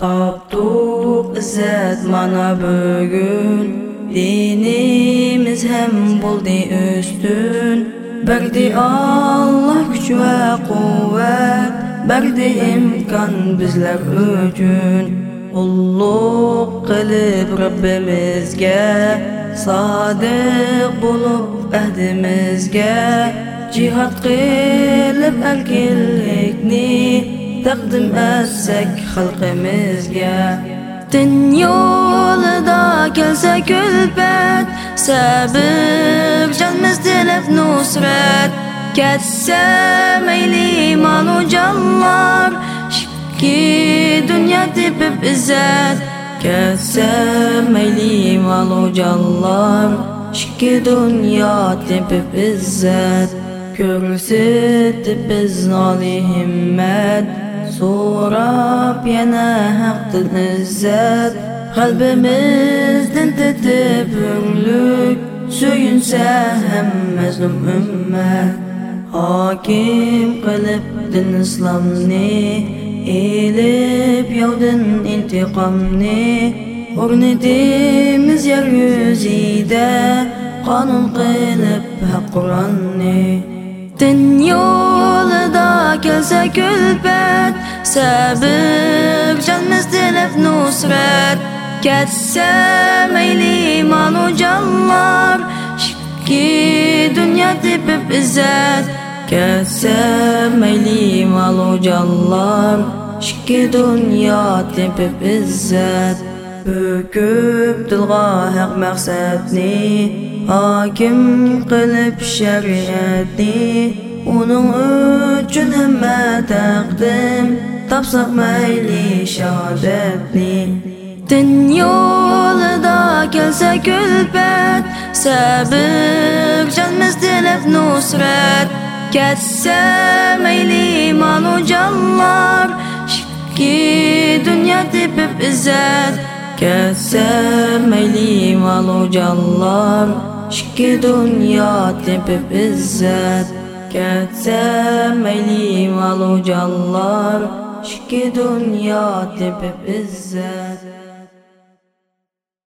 Taptuk izzat mana bugün, dinimiz hem buldi üstün. Berdi Allah güç ve kuvvet, berdi imkan bizler üçün. Ulluq qilib Rabbimizga, sadiq bulup ahdimizga, jihad qilib erkinlikni taqdim etsak xalqimizga. Din yo'lida kelsa kulfat, sabr jonimiz tilab nusrat. Ketsa mayli molu jonlar, shikki dunyo tepib izzat. Ketsa mayli molu jonlar, shikki dunyo tepib izzat. Ko'rsatib biz oli himmat, so'rab yana haqdan izzat. Qalbimizdan tetib hurlik, suyunsa ham mazlum ummat. Hokim qilib din islomni, elib yovdan intiqomni. O'rnatimiz yer yuzida, qonun qilib haq Qur'onni. Din yo'lida kelsa kulfat, sabr jonimiz tilab nusrat. Ketsa mayli molu jonlar, shikki dunyo tepib izzat. Ketsa mayli molu jonlar, shikki dunyo tepib izzat. Bukib dilga haq maqsadni, hokim qilib shariatni. Uning uchun hamma taqdim, topsaq mayli shahodatni. Din yo'lida kelsa kulfat, sabr jonimiz tilab nusrat. Ketsa mayli molu jonlar, shikki dunyo tepib izzat. Ketsa mayli molu jonlar, shikki dunyo tepib izzat. Ketsa mayli molu jonlar, shikki dunyo tepib izzat.